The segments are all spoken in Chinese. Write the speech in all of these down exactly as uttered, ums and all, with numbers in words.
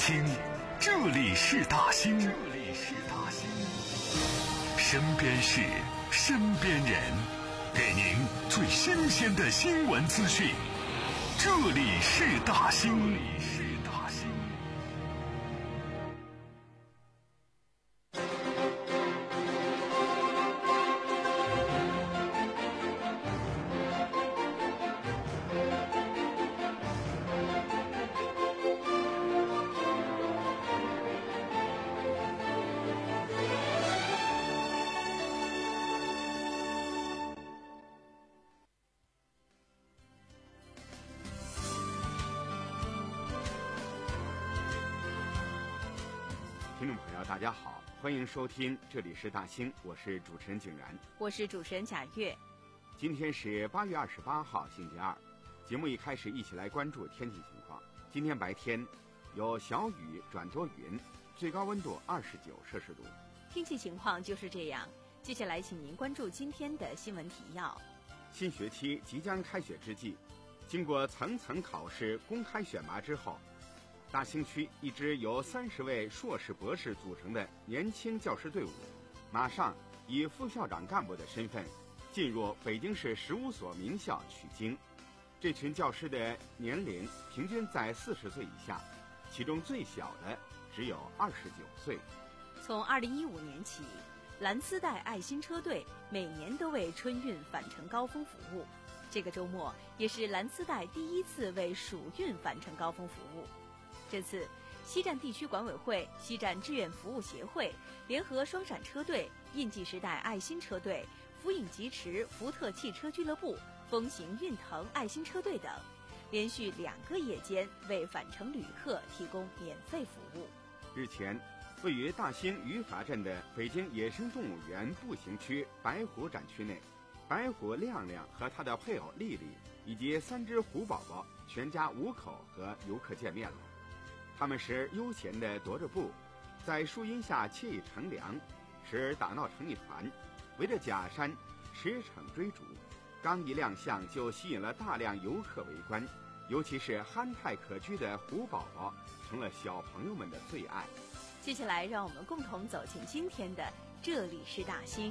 兴，这里是大兴，这里是大兴，身边事，身边人，给您最新鲜的新闻资讯。这里是大兴。 听众朋友大家好，欢迎收听这里是大兴，我是主持人景然， 我是主持人贾月。 今天是八月二十八号星期二，节目一开始一起来关注天气情况。今天白天有小雨转多云，最高温度二十九摄氏度。 天气情况就是这样，接下来请您关注今天的新闻提要。 新学期即将开学之际，经过层层考试公开选拔之后，大兴区一支由三十位硕士博士组成的年轻教师队伍，马上以副校长干部的身份进入北京市十五所名校取经。这群教师的年龄平均在四十岁以下，其中最小的只有二十九岁。 从二零一五年起，蓝丝带爱心车队每年都为春运返程高峰服务。这个周末也是蓝丝带第一次为暑运返程高峰服务。这次，西站地区管委会、西站志愿服务协会联合双闪车队、印记时代爱心车队、福影疾驰福特汽车俱乐部、风行运腾爱心车队等，连续两个夜间为返程旅客提供免费服务。 日前，位于大兴余法镇的北京野生动物园步行区白虎展区内，白虎亮亮和他的配偶丽丽以及三只虎宝宝全家五口和游客见面了。他们时悠闲地踱着步，在树荫下惬意乘凉，时而打闹成一团，围着假山驰骋追逐。刚一亮相就吸引了大量游客围观，尤其是憨态可掬的虎宝宝成了小朋友们的最爱。 接下来让我们共同走进今天的这里是大兴。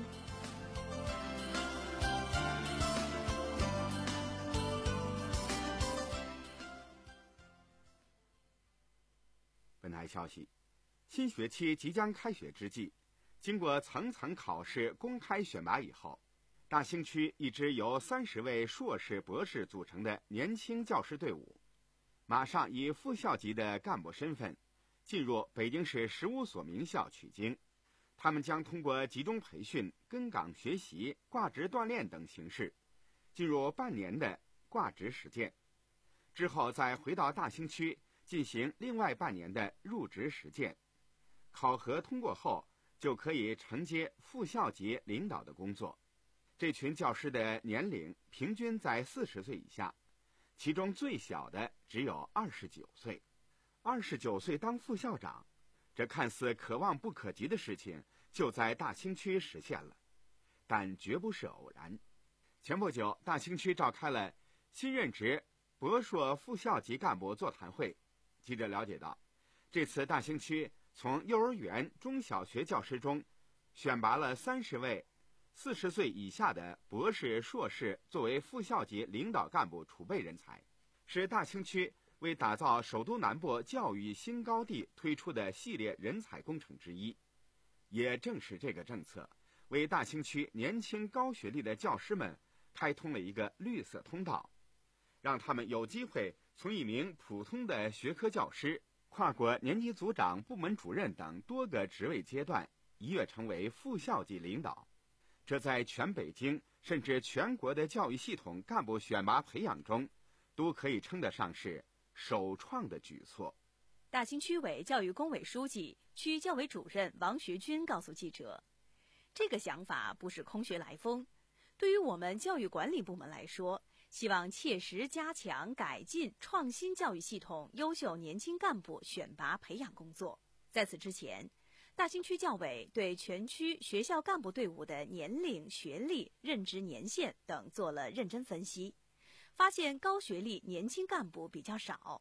本台消息，新学期即将开学之际，经过层层考试公开选拔以后，大兴区一支由三十位硕士博士组成的年轻教师队伍，马上以副校级的干部身份进入北京市十五所名校取经。他们将通过集中培训、跟岗学习、挂职锻炼等形式，进入半年的挂职实践，之后再回到大兴区进行另外半年的入职实践。考核通过后，就可以承接副校级领导的工作。这群教师的年龄平均在四十岁以下，其中最小的只有二十九岁。二十九岁当副校长，这看似可望不可及的事情就在大兴区实现了，但绝不是偶然。前不久，大兴区召开了新任职博硕副校级干部座谈会。记者了解到，这次大兴区从幼儿园、中小学教师中选拔了三十位四十岁以下的博士、硕士作为副校级领导干部储备人才，是大兴区为打造首都南部教育新高地推出的系列人才工程之一。也正是这个政策，为大兴区年轻高学历的教师们开通了一个绿色通道，让他们有机会从一名普通的学科教师跨过年级组长、部门主任等多个职位阶段，一跃成为副校级领导。这在全北京甚至全国的教育系统干部选拔培养中，都可以称得上是首创的举措。 大兴区委教育工委书记、区教委主任王学军告诉记者，这个想法不是空穴来风，对于我们教育管理部门来说，希望切实加强改进创新教育系统优秀年轻干部选拔培养工作。在此之前，大兴区教委对全区学校干部队伍的年龄、学历、任职年限等做了认真分析，发现高学历年轻干部比较少，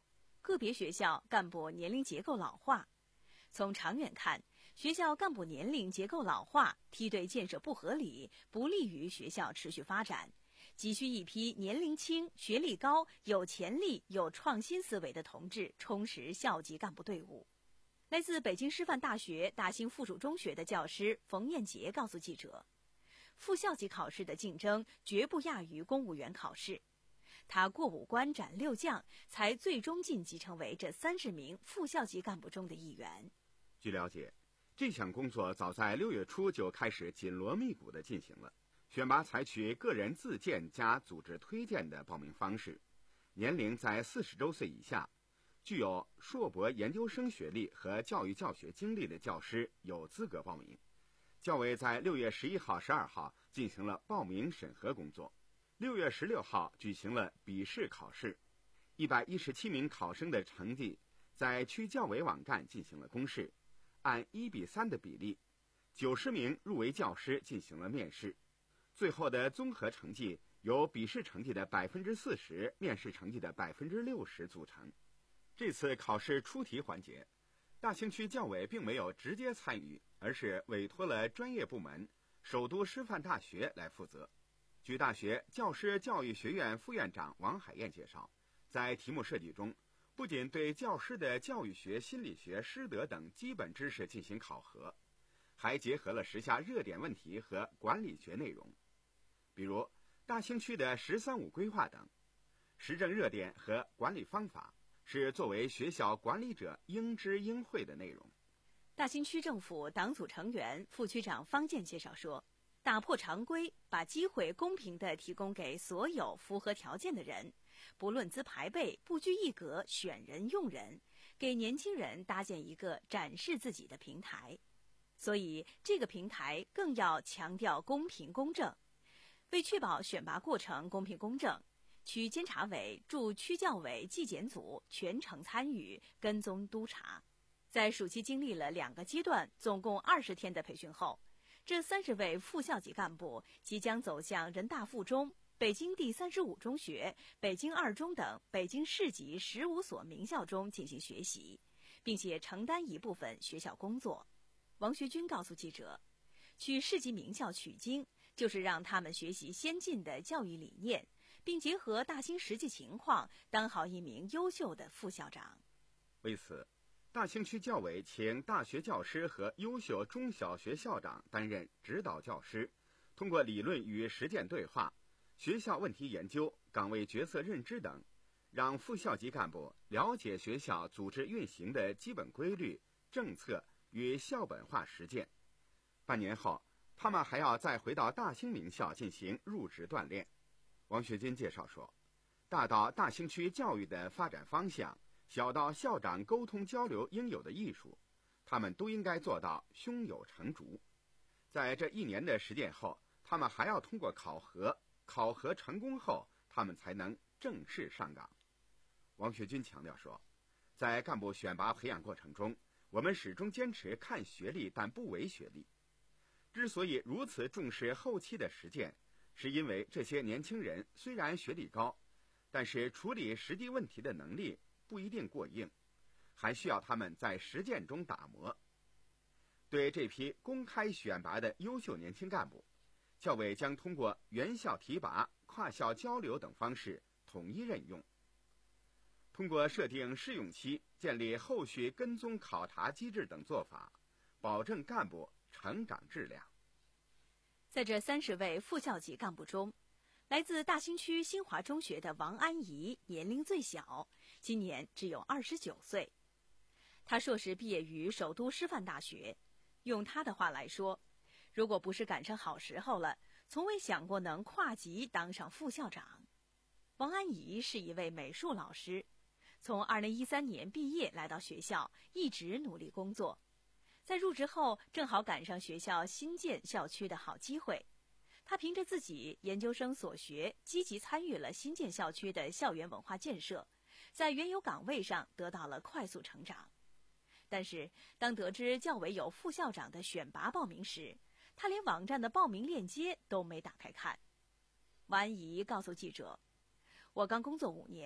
个别学校干部年龄结构老化。从长远看，学校干部年龄结构老化，梯队建设不合理，不利于学校持续发展。急需一批年龄轻、学历高、有潜力、有创新思维的同志充实校级干部队伍。来自北京师范大学大兴附属中学的教师冯艳杰告诉记者，副校级考试的竞争绝不亚于公务员考试。他过五关斩六将，才最终晋级成为这三十名副校级干部中的一员。 据了解，这项工作早在六月初就开始紧锣密鼓地进行了。选拔采取个人自荐加组织推荐的报名方式，年龄在四十周岁以下，具有硕博研究生学历和教育教学经历的教师有资格报名。教委在六月十一号、十二号进行了报名审核工作，六月十六号举行了笔试考试，一百一十七名考生的成绩在区教委网站进行了公示，按一比三的比例，九十名入围教师进行了面试。最后的综合成绩由笔试成绩的百分之四十、面试成绩的百分之六十组成。这次考试出题环节，大兴区教委并没有直接参与，而是委托了专业部门首都师范大学来负责。据大学教师教育学院副院长王海燕介绍，在题目设计中，不仅对教师的教育学、心理学、师德等基本知识进行考核，还结合了时下热点问题和管理学内容。比如大兴区的“十三五”规划等，时政热点和管理方法是作为学校管理者应知应会的内容。 大兴区政府党组成员、副区长方健介绍说，打破常规，把机会公平地提供给所有符合条件的人，不论资排辈，不拘一格，选人用人，给年轻人搭建一个展示自己的平台。所以这个平台更要强调公平公正。为确保选拔过程公平公正，区监察委驻区教委纪检组全程参与跟踪督查。在暑期经历了两个阶段，总共二十天的培训后，这三十位副校级干部即将走向人大附中、北京第三十五中学、北京二中等北京市级十五所名校中进行学习，并且承担一部分学校工作。王学军告诉记者，去市级名校取经，就是让他们学习先进的教育理念，并结合大兴实际情况，当好一名优秀的副校长。 为此，大兴区教委请大学教师和优秀中小学校长担任指导教师，通过理论与实践对话、学校问题研究、岗位角色认知等，让副校级干部了解学校组织运行的基本规律、政策与校本化实践。半年后，他们还要再回到大兴名校进行入职锻炼。王学军介绍说，大到大兴区教育的发展方向，小到校长沟通交流应有的艺术，他们都应该做到胸有成竹。在这一年的实践后，他们还要通过考核，考核成功后，他们才能正式上岗。王学军强调说，在干部选拔培养过程中，我们始终坚持看学历但不唯学历。之所以如此重视后期的实践，是因为这些年轻人虽然学历高，但是处理实际问题的能力不一定过硬，还需要他们在实践中打磨。对这批公开选拔的优秀年轻干部，教委将通过原校提拔、跨校交流等方式统一任用，通过设定试用期、建立后续跟踪考察机制等做法，保证干部成长质量。 在这三十位副校级干部中，来自大兴区新华中学的王安怡年龄最小，今年只有二十九岁。他硕士毕业于首都师范大学，用他的话来说，如果不是赶上好时候了，从未想过能跨级当上副校长。王安怡是一位美术老师，从二零一三年毕业来到学校，一直努力工作。在入职后，正好赶上学校新建校区的好机会。他凭着自己研究生所学，积极参与了新建校区的校园文化建设，在原有岗位上得到了快速成长。但是，当得知教委有副校长的选拔报名时，他连网站的报名链接都没打开看。王安怡告诉记者，我刚工作五年，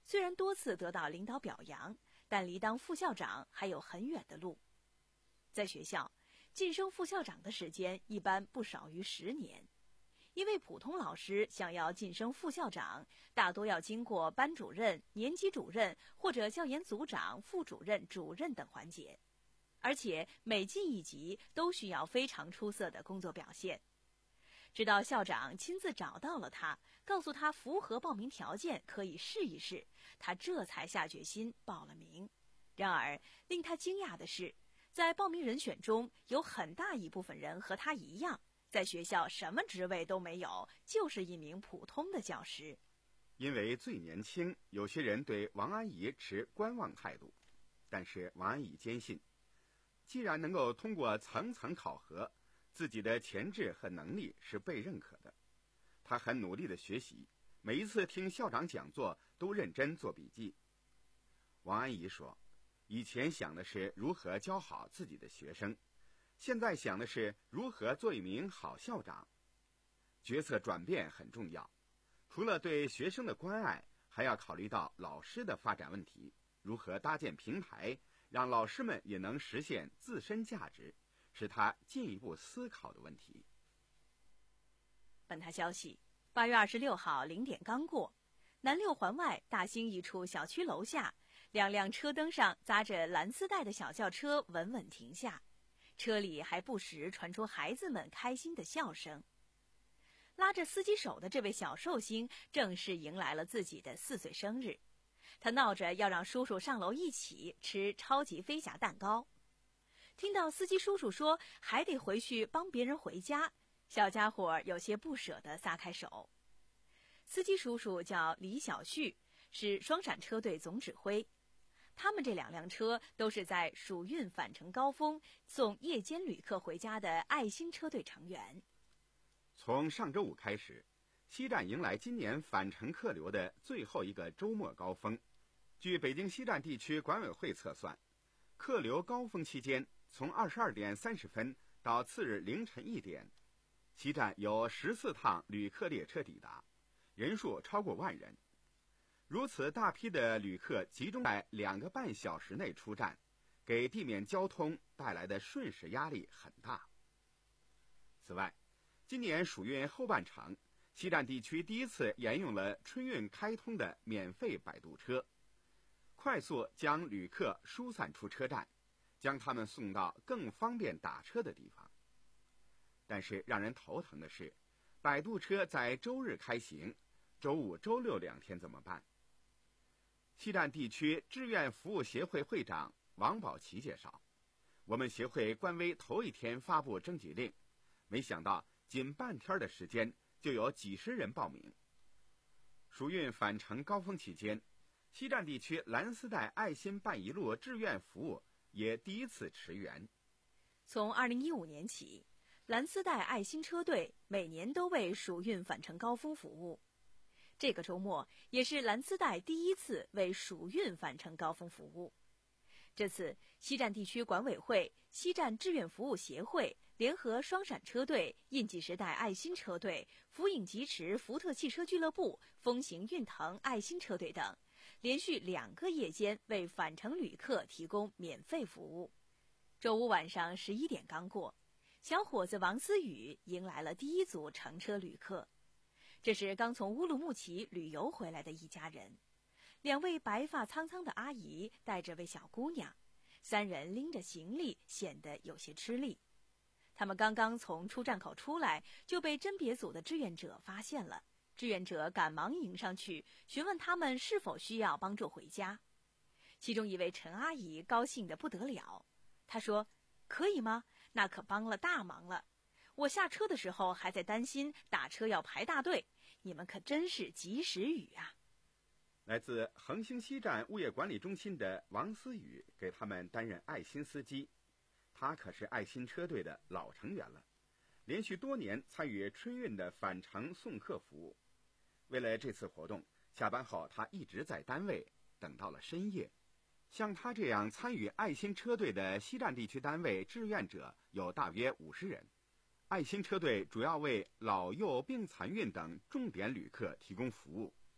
虽然多次得到领导表扬，但离当副校长还有很远的路。在学校，晋升副校长的时间一般不少于十年。因为普通老师想要晋升副校长，大多要经过班主任、年级主任或者教研组长、副主任、主任等环节，而且每进一级都需要非常出色的工作表现。直到校长亲自找到了他，告诉他符合报名条件，可以试一试，他这才下决心报了名。然而，令他惊讶的是，在报名人选中有很大一部分人和他一样，在学校什么职位都没有，就是一名普通的教师。 因为最年轻，有些人对王安忆持观望态度，但是王安忆坚信，既然能够通过层层考核，自己的潜质和能力是被认可的。他很努力的学习，每一次听校长讲座都认真做笔记。王安忆说，以前想的是如何教好自己的学生，现在想的是如何做一名好校长。角色转变很重要，除了对学生的关爱，还要考虑到老师的发展问题，如何搭建平台，让老师们也能实现自身价值，是他进一步思考的问题。 本台消息，八月二十六号零点刚过，南六环外大兴一处小区楼下，两辆车灯上扎着蓝丝带的小轿车稳稳停下，车里还不时传出孩子们开心的笑声。拉着司机手的这位小寿星正式迎来了自己的四岁生日，他闹着要让叔叔上楼一起吃超级飞侠蛋糕。听到司机叔叔说还得回去帮别人回家，小家伙有些不舍地撒开手。司机叔叔叫李小旭，是双闪车队总指挥。他们这两辆车都是在暑运返程高峰送夜间旅客回家的爱心车队成员。 从上周五开始，西站迎来今年返程客流的最后一个周末高峰。据北京西站地区管委会测算，客流高峰期间，从二十二点三十分到次日凌晨一点，西站有十四趟旅客列车抵达，人数超过万人。如此大批的旅客集中在两个半小时内出站，给地面交通带来的瞬时压力很大。此外，今年暑运后半程，西站地区第一次沿用了春运开通的免费摆渡车，快速将旅客疏散出车站，将他们送到更方便打车的地方。但是让人头疼的是，摆渡车在周日开行，周五、周六两天怎么办？西站地区志愿服务协会会长王宝奇介绍，我们协会官微头一天发布征集令，没想到仅半天的时间就有几十人报名。暑运返程高峰期间，西站地区蓝丝带爱心伴一路志愿服务也第一次驰援。 从二零一五年起，蓝丝带爱心车队每年都为暑运返程高峰服务。这个周末也是蓝丝带第一次为暑运返程高峰服务。这次西站地区管委会、西站志愿服务协会联合双闪车队、印记时代爱心车队、福影疾驰福特汽车俱乐部、风行运腾爱心车队等，连续两个夜间为返程旅客提供免费服务。周五晚上十一点刚过，小伙子王思雨迎来了第一组乘车旅客。这是刚从乌鲁木齐旅游回来的一家人，两位白发苍苍的阿姨带着位小姑娘，三人拎着行李，显得有些吃力。他们刚刚从出站口出来，就被甄别组的志愿者发现了。志愿者赶忙迎上去，询问他们是否需要帮助回家。其中一位陈阿姨高兴得不得了，她说：“可以吗？那可帮了大忙了。我下车的时候还在担心打车要排大队，你们可真是及时雨啊！” 来自恒星西站物业管理中心的王思雨给他们担任爱心司机，他可是爱心车队的老成员了，连续多年参与春运的返程送客服务。为了这次活动，下班后他一直在单位等到了深夜。像他这样参与爱心车队的西站地区单位志愿者有大约五十人。爱心车队主要为老幼病残孕等重点旅客提供服务。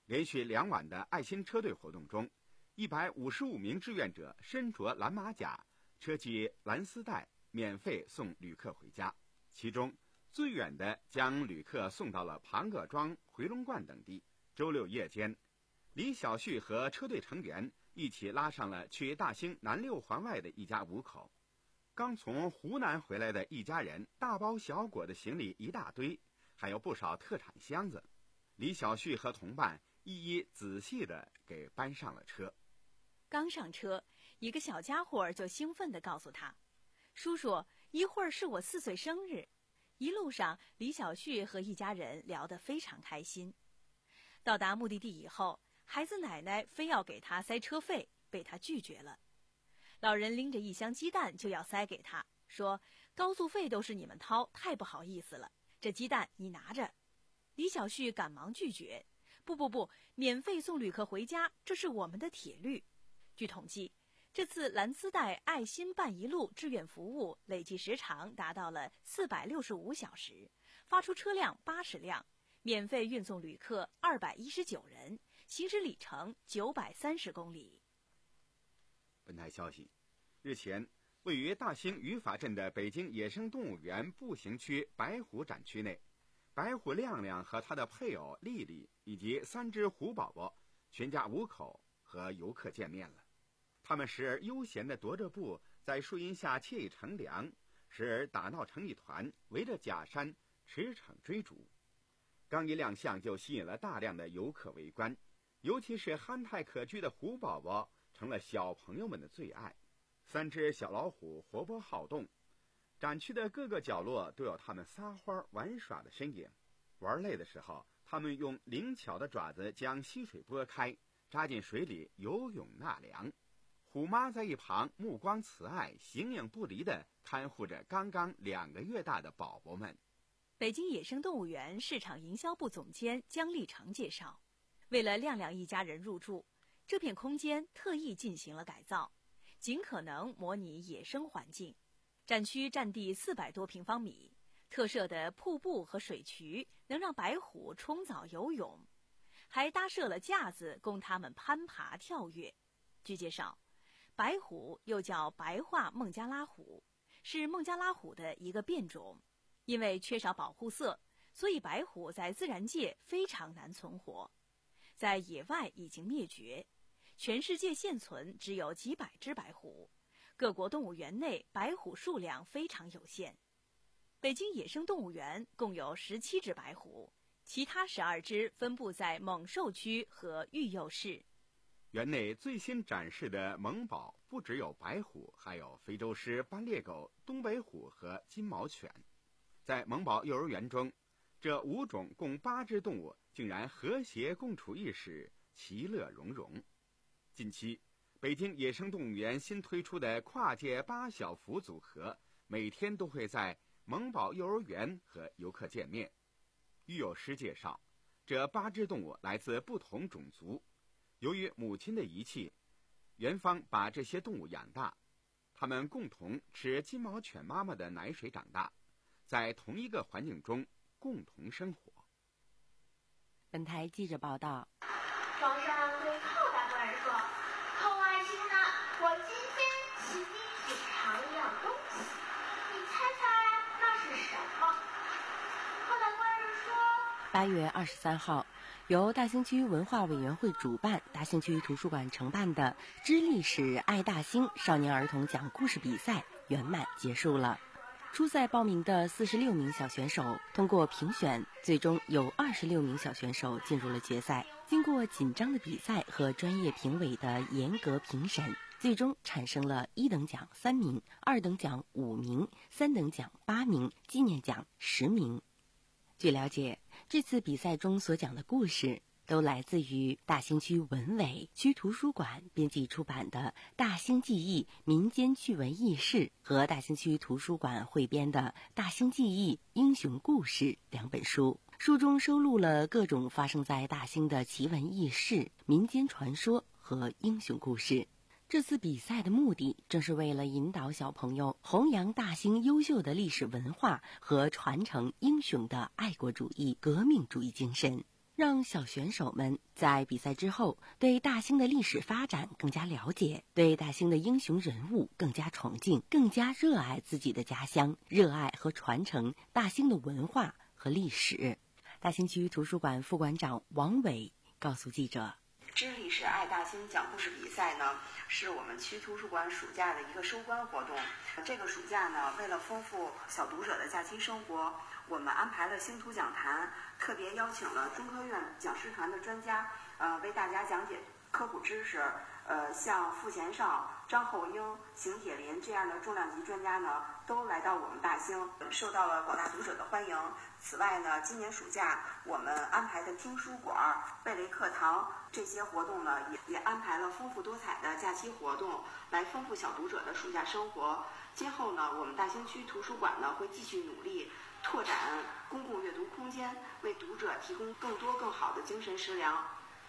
连续两晚的爱心车队活动中，一百五十五名志愿者身着蓝马甲，车系蓝丝带，免费送旅客回家。其中最远的将旅客送到了庞各庄、回龙观等地。周六夜间，李小旭和车队成员一起拉上了去大兴南六环外的一家五口。刚从湖南回来的一家人，大包小裹的行李一大堆，还有不少特产箱子。李小旭和同伴一一仔细地给搬上了车。 刚上车，一个小家伙就兴奋地告诉他：“叔叔，一会儿是我四岁生日。”一路上，李小旭和一家人聊得非常开心。到达目的地以后，孩子奶奶非要给他塞车费，被他拒绝了。老人拎着一箱鸡蛋就要塞给他，说：“高速费都是你们掏，太不好意思了，这鸡蛋你拿着。”李小旭赶忙拒绝：“不不不，免费送旅客回家，这是我们的铁律。”据统计，这次蓝丝带爱心伴一路志愿服务累计时长达到了四百六十五小时，发出车辆八十辆，免费运送旅客二百一十九人，行驶里程九百三十公里。 本台消息，日前，位于大兴语法镇的北京野生动物园步行区白虎展区内，白虎亮亮和他的配偶丽丽以及三只虎宝宝，全家五口和游客见面了。他们时而悠闲地踱着步，在树荫下惬意乘凉，时而打闹成一团，围着假山驰骋追逐。刚一亮相就吸引了大量的游客围观，尤其是憨态可掬的虎宝宝成了小朋友们的最爱。三只小老虎活泼好动，展区的各个角落都有它们撒欢玩耍的身影。玩累的时候，它们用灵巧的爪子将溪水拨开，扎进水里游泳纳凉。虎妈在一旁目光慈爱，形影不离地看护着刚刚两个月大的宝宝们。 北京野生动物园市场营销部总监姜立成介绍，为了亮亮一家人入住，这片空间特意进行了改造，尽可能模拟野生环境。展区占地四百多平方米，特设的瀑布和水渠能让白虎冲澡游泳，还搭设了架子供它们攀爬跳跃。据介绍，白虎又叫白化孟加拉虎，是孟加拉虎的一个变种。因为缺少保护色，所以白虎在自然界非常难存活，在野外已经灭绝，全世界现存只有几百只白虎，各国动物园内白虎数量非常有限。北京野生动物园共有十七只白虎，其他十二只分布在猛兽区和育幼室。 园内最新展示的萌宝不只有白虎，还有非洲狮、斑鬣狗、东北虎和金毛犬。在萌宝幼儿园中，这五种共八只动物竟然和谐共处一室，其乐融融。近期，北京野生动物园新推出的跨界八小福组合，每天都会在萌宝幼儿园和游客见面。育幼师介绍，这八只动物来自不同种族，由于母亲的遗弃，园方把这些动物养大，它们共同吃金毛犬妈妈的奶水长大，在同一个环境中共同生活。 本台记者报道。 皇上对寇大官人说：“寇爱卿呢，我今天请你品尝一样东西，你猜猜那是什么？”寇大官人说：“ 八月二十三号，由大兴区文化委员会主办、大兴区图书馆承办的“知历史、爱大兴”少年儿童讲故事比赛圆满结束了。初赛报名的四十六名小选手通过评选，最终有二十六名小选手进入了决赛。经过紧张的比赛和专业评委的严格评审，最终产生了一等奖三名、二等奖五名、三等奖八名、纪念奖十名。据了解，这次比赛中所讲的故事都来自于大兴区文委区图书馆编辑出版的《大兴记忆民间趣闻轶事》和大兴区图书馆汇编的《大兴记忆英雄故事》两本书。书中收录了各种发生在大兴的奇闻异事、民间传说和英雄故事。这次比赛的目的，正是为了引导小朋友弘扬大兴优秀的历史文化和传承英雄的爱国主义、革命主义精神， 让小选手们在比赛之后对大兴的历史发展更加了解，对大兴的英雄人物更加崇敬，更加热爱自己的家乡，热爱和传承大兴的文化和历史。大兴区图书馆副馆长王伟告诉记者， 知历史爱大兴讲故事比赛呢，是我们区图书馆暑假的一个收官活动。这个暑假呢，为了丰富小读者的假期生活，我们安排了星图讲坛，特别邀请了中科院讲师团的专家，呃，为大家讲解科普知识。呃，像傅前绍、张厚英、邢铁林这样的重量级专家呢，都来到我们大兴，受到了广大读者的欢迎。此外呢，今年暑假我们安排的听书馆、贝雷课堂这些活动呢，也也安排了丰富多彩的假期活动，来丰富小读者的暑假生活。今后呢，我们大兴区图书馆呢会继续努力拓展公共阅读空间，为读者提供更多更好的精神食粮。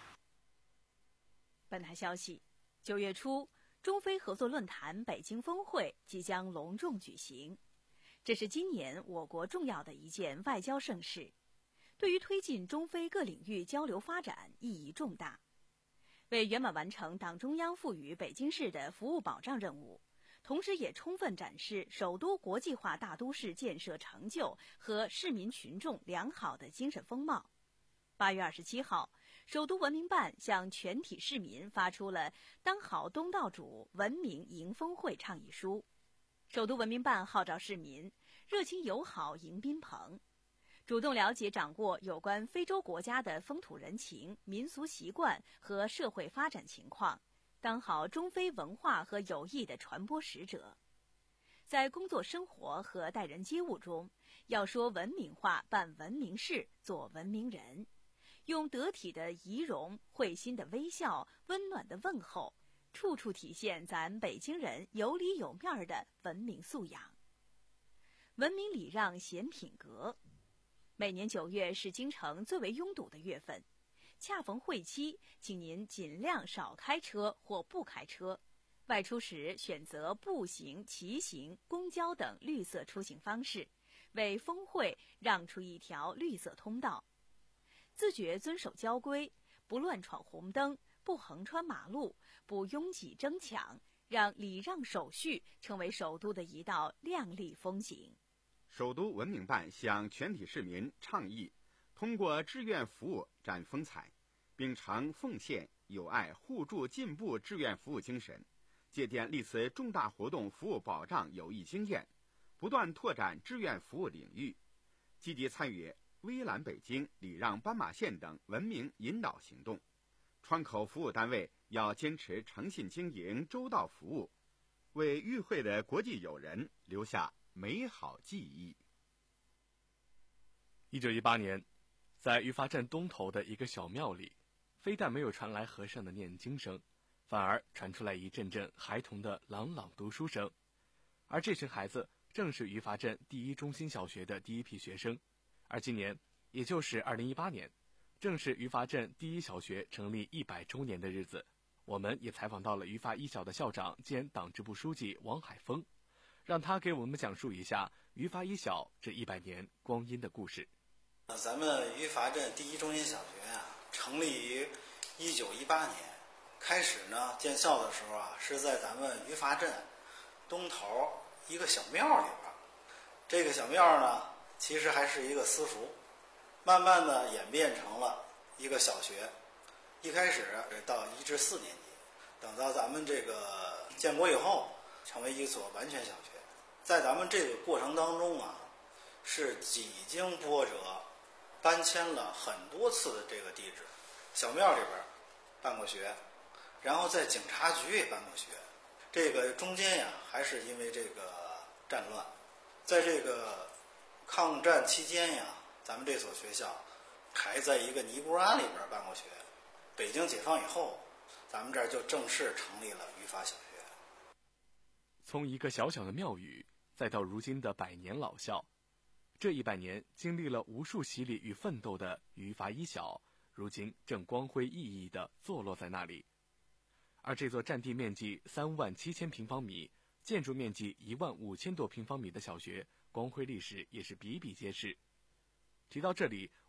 本台消息，九月初，中非合作论坛北京峰会即将隆重举行，这是今年我国重要的一件外交盛事，对于推进中非各领域交流发展意义重大。为圆满完成党中央赋予北京市的服务保障任务，同时也充分展示首都国际化大都市建设成就和市民群众良好的精神风貌。八月二十七号，首都文明办向全体市民发出了“当好东道主，文明迎峰会”倡议书。首都文明办号召市民热情友好迎宾朋，主动了解掌握有关非洲国家的风土人情、民俗习惯和社会发展情况，当好中非文化和友谊的传播使者。在工作生活和待人接物中，要说文明话，办文明事，做文明人，用得体的仪容、会心的微笑、温暖的问候，处处体现咱北京人有里有面的文明素养。文明礼让显品格。每年九月是京城最为拥堵的月份，恰逢会期，请您尽量少开车或不开车，外出时选择步行、骑行、公交等绿色出行方式，为峰会让出一条绿色通道。自觉遵守交规，不乱闯红灯，不横穿马路，不拥挤争抢，让礼让手续成为首都的一道亮丽风景。 首都文明办向全体市民倡议，通过志愿服务展风采，秉承奉献、友爱、互助、进步志愿服务精神，借鉴历次重大活动服务保障有益经验，不断拓展志愿服务领域，积极参与微澜北京、礼让斑马线等文明引导行动。窗口服务单位要坚持诚信经营、周到服务，为与会的国际友人留下美好记忆。 一九一八年，在于发镇东头的一个小庙里，非但没有传来和尚的念经声，反而传出来一阵阵孩童的朗朗读书声。而这群孩子正是于发镇第一中心小学的第一批学生。而今年，也就是二零一八年，正是于发镇第一小学成立一百周年的日子。我们也采访到了于发一小的校长兼党支部书记王海峰，让他给我们讲述一下于发一小这一百年光阴的故事。 咱们于发镇第一中心小学啊，成立于一九一八年。开始呢，建校的时候啊，是在咱们于发镇东头一个小庙里边。这个小庙呢，其实还是一个私塾，慢慢的演变成了一个小学。一开始到一至四年级，等到咱们这个建国以后，成为一所完全小学。在咱们这个过程当中啊，是几经波折，搬迁了很多次的这个地址。小庙里边办过学，然后在警察局也办过学。这个中间呀，还是因为这个战乱，在这个抗战期间呀，咱们这所学校还在一个尼姑庵里边办过学。北京解放以后，咱们这儿就正式成立了于发小学。 从一个小小的庙宇，再到如今的百年老校，这一百年经历了无数洗礼与奋斗的于发一小，如今正光辉熠熠地坐落在那里。而这座占地面积三万七千平方米、建筑面积一万五千多平方米的小学，光辉历史也是比比皆是。提到这里，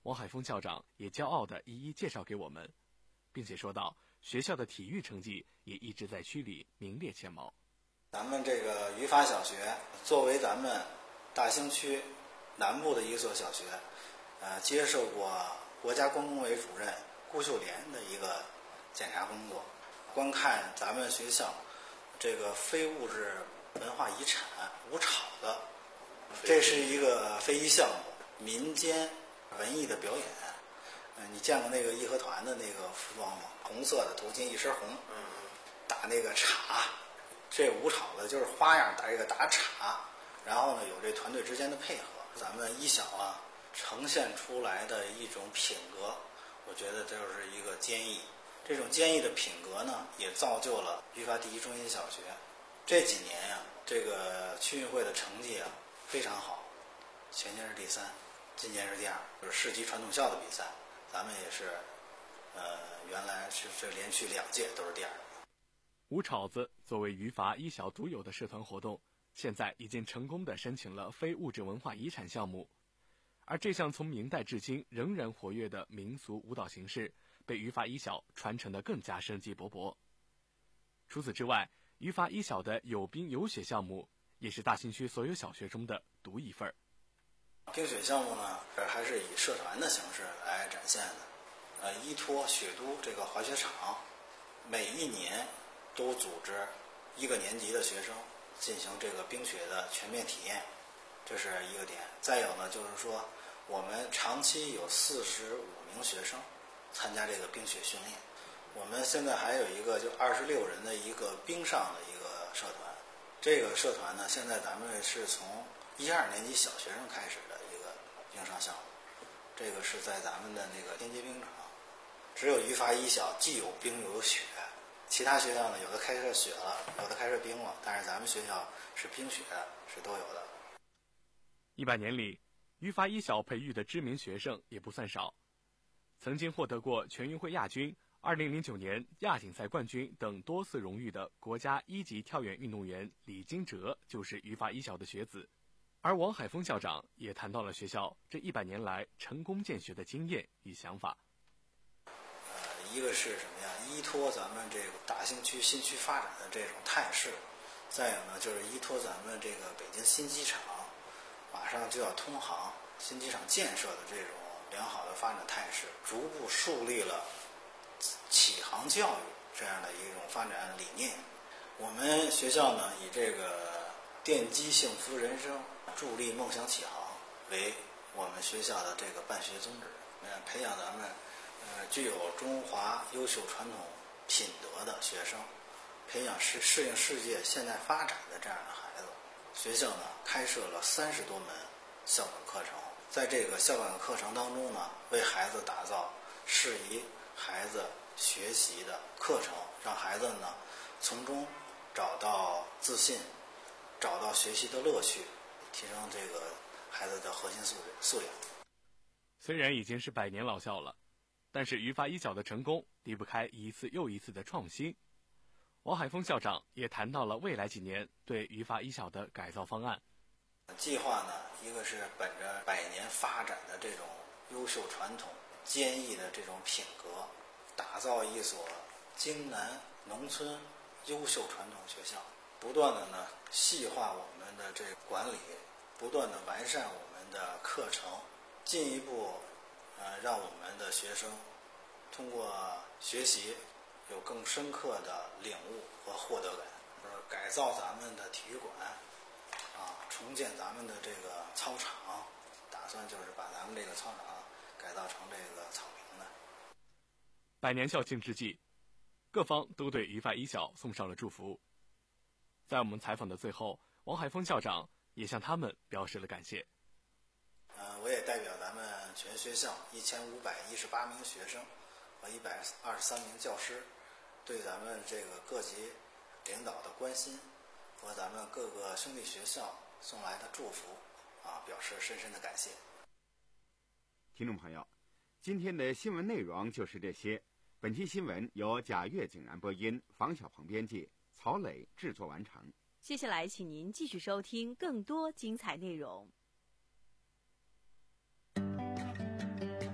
王海峰校长也骄傲地一一介绍给我们，并且说道，学校的体育成绩也一直在区里名列前茅。 咱们这个语法小学作为咱们大兴区南部的一所小学，呃，接受过国家关工委主任顾秀莲的一个检查工作，观看咱们学校这个非物质文化遗产吴晁的，这是一个非遗项目，民间文艺的表演。嗯，你见过那个义和团的那个服装吗？红色的头巾，一身红，打那个镲。这吴晁的就是花样打这个打镲，然后呢有这团队之间的配合。咱们一小啊呈现出来的一种品格，我觉得就是一个坚毅。这种坚毅的品格呢，也造就了语法第一中心小学这几年呀、啊，这个区运会的成绩啊非常好，前年是第三，今年是第二，就是市级传统校的比赛，咱们也是，呃，原来是这连续两届都是第二。 吴晁子作为语法一小独有的社团活动，现在已经成功地申请了非物质文化遗产项目，而这项从明代至今仍然活跃的民俗舞蹈形式，被语法一小传承得更加生机勃勃。除此之外，语法一小的有冰有雪项目，也是大兴区所有小学中的独一份。 冰雪项目呢，还是以社团的形式来展现的。呃，依托雪都这个滑雪场，每一年都组织一个年级的学生进行这个冰雪的全面体验，这是一个点。再有呢，就是说我们长期有四十五名学生参加这个冰雪训练。我们现在还有一个就二十六人的一个冰上的一个社团，这个社团呢，现在咱们是从一二年级小学生开始的一个冰上项目，这个是在咱们的那个天街冰场。只有语法一小既有冰又有雪，其他学校呢有的开设雪了，有的开设冰了，但是咱们学校是冰雪是都有的。 一百年里，语法一小培育的知名学生也不算少，曾经获得过全运会亚军、二零零九年亚锦赛冠军等多次荣誉的国家一级跳远运动员李金哲就是语法一小的学子。而王海峰校长也谈到了学校这一百年来成功建学的经验与想法。 一个是什么呀？依托咱们这个大兴区新区发展的这种态势，再有呢就是依托咱们这个北京新机场马上就要通航，新机场建设的这种良好的发展态势，逐步树立了启航教育这样的一种发展理念。我们学校呢以这个奠基幸福人生、助力梦想启航为我们学校的这个办学宗旨，呃，培养咱们呃具有中华优秀传统品德的学生，培养适适应世界现代发展的这样的孩子。学校呢开设了三十多门校本课程，在这个校本课程当中呢，为孩子打造适宜孩子学习的课程，让孩子呢从中找到自信，找到学习的乐趣，提升这个孩子的核心素素养。 虽然已经是百年老校了，但是语法一小的成功离不开一次又一次的创新。王海峰校长也谈到了未来几年对语法一小的改造方案。 计划呢，一个是本着百年发展的这种优秀传统、坚毅的这种品格，打造一所京南农村优秀传统学校，不断的呢细化我们的这个管理，不断的完善我们的课程，进一步呃让我们的学生通过学习有更深刻的领悟和获得感。呃，改造咱们的体育馆啊，重建咱们的这个操场，打算就是把咱们这个操场改造成这个草坪的。 百年校庆之际，各方都对语法一小送上了祝福。在我们采访的最后，王海峰校长也向他们表示了感谢。 呃，我也代表咱们全学校一千五百一十八名学生和一百二十三名教师，对咱们这个各级领导的关心和咱们各个兄弟学校送来的祝福啊，表示深深的感谢。 听众朋友，今天的新闻内容就是这些。本期新闻由贾跃景然播音，房小鹏编辑，曹磊制作完成。 接下来，请您继续收听更多精彩内容。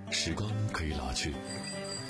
时光可以老去，